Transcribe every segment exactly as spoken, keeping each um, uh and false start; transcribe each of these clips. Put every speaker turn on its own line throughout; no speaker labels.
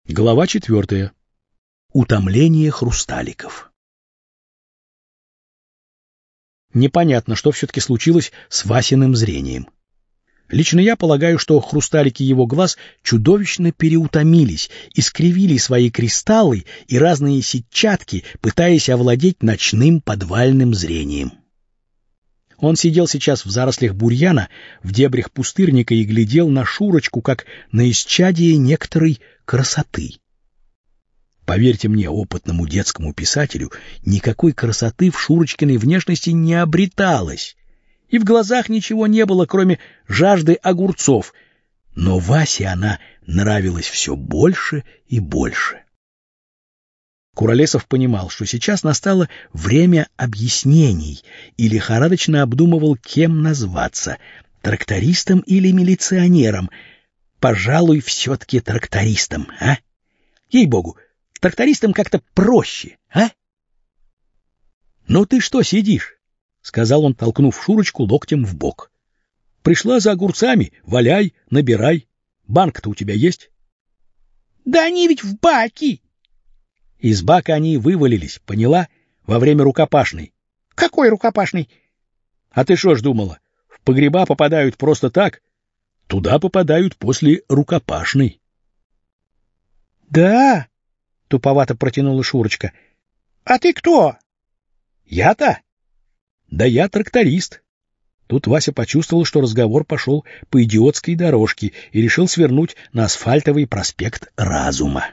Глава четвертая. Утомление хрусталиков. Непонятно, что все-таки случилось с Васиным зрением. Лично я полагаю, что хрусталики его глаз чудовищно переутомились, искривили свои кристаллы и разные сетчатки, пытаясь овладеть ночным подвальным зрением. Он сидел сейчас в зарослях бурьяна, в дебрях пустырника и глядел на Шурочку, как на исчадие некоторой красоты. Поверьте мне, опытному детскому писателю, никакой красоты в Шурочкиной внешности не обреталось, и в глазах ничего не было, кроме жажды огурцов, но Васе она нравилась все больше и больше. Куролесов понимал, что сейчас настало время объяснений, и лихорадочно обдумывал, кем назваться — трактористом или милиционером. Пожалуй, все-таки трактористом, а? Ей-богу, трактористом как-то проще, а? — Ну ты что сидишь? — сказал он, толкнув Шурочку локтем в бок. — Пришла за огурцами, валяй, набирай. Банк-то у тебя есть? — Да они ведь в баке. Из бака они вывалились, поняла, во время рукопашной. — Какой рукопашной? — А ты что ж думала, в погреба попадают просто так? Туда попадают после рукопашной. — Да, — туповато протянула Шурочка. — А ты кто? — Я-то? Да я тракторист. Тут Вася почувствовал, что разговор пошел по идиотской дорожке и решил свернуть на асфальтовый проспект Разума.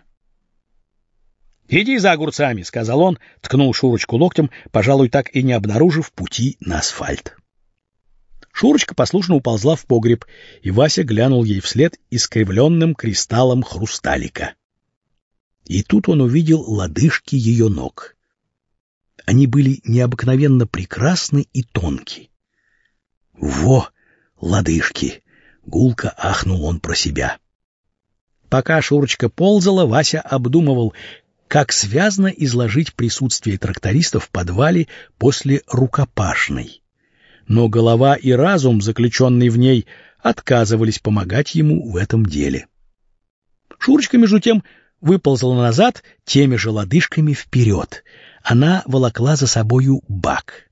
— Иди за огурцами, — сказал он, ткнул Шурочку локтем, пожалуй, так и не обнаружив пути на асфальт. Шурочка послушно уползла в погреб, и Вася глянул ей вслед искривленным кристаллом хрусталика. И тут он увидел лодыжки ее ног. Они были необыкновенно прекрасны и тонки. «Во, лодыжки!» — гулко ахнул он про себя. Пока Шурочка ползала, Вася обдумывал, как связно изложить присутствие тракториста в подвале после рукопашной. Но голова и разум, заключенный в ней, отказывались помогать ему в этом деле. Шурочка, между тем, выползла назад теми же лодыжками вперед. Она волокла за собою бак.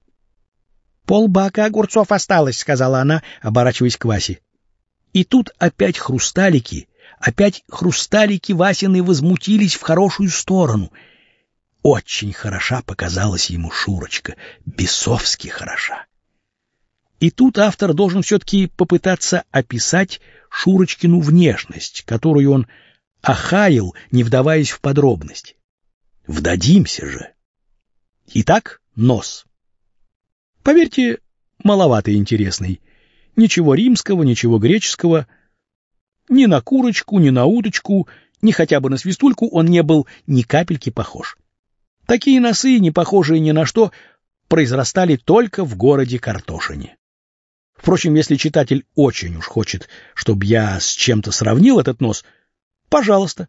— Полбака огурцов осталось, — сказала она, оборачиваясь к Васе. И тут опять хрусталики, опять хрусталики Васины возмутились в хорошую сторону. Очень хороша показалась ему Шурочка, бесовски хороша. И тут автор должен все-таки попытаться описать Шурочкину внешность, которую он охаял, не вдаваясь в подробности. Вдадимся же. Итак, нос. Поверьте, маловато интересный. Ничего римского, ничего греческого. Ни на курочку, ни на уточку, ни хотя бы на свистульку он не был ни капельки похож. Такие носы, не похожие ни на что, произрастали только в городе Картошине. Впрочем, если читатель очень уж хочет, чтобы я с чем-то сравнил этот нос, пожалуйста.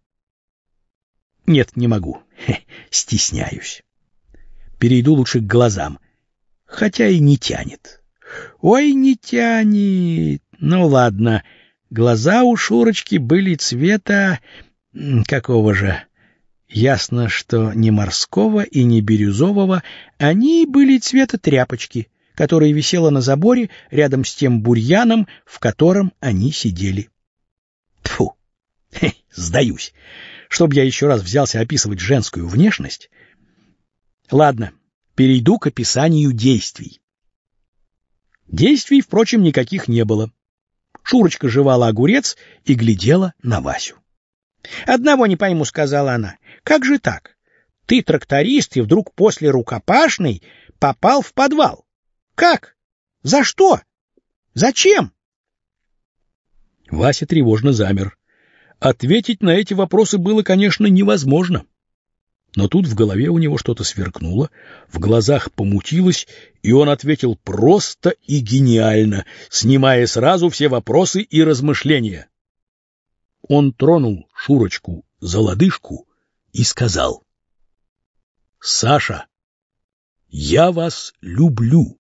Нет, не могу. Хе, стесняюсь. Перейду лучше к глазам. Хотя и не тянет. Ой, не тянет. Ну ладно. Глаза у Шурочки были цвета... Какого же? Ясно, что не морского и не бирюзового. Они были цвета тряпочки, которая висела на заборе рядом с тем бурьяном, в котором они сидели. Тьфу! Хе, сдаюсь. Чтоб я еще раз взялся описывать женскую внешность. Ладно, перейду к описанию действий. Действий, впрочем, никаких не было. Шурочка жевала огурец и глядела на Васю. — Одного не пойму, — сказала она. — Как же так? Ты тракторист и вдруг после рукопашной попал в подвал. Как? За что? Зачем? Вася тревожно замер. Ответить на эти вопросы было, конечно, невозможно. Но тут в голове у него что-то сверкнуло, в глазах помутилось, и он ответил просто и гениально, снимая сразу все вопросы и размышления. Он тронул Шурочку за лодыжку и сказал: — Саша, я вас люблю.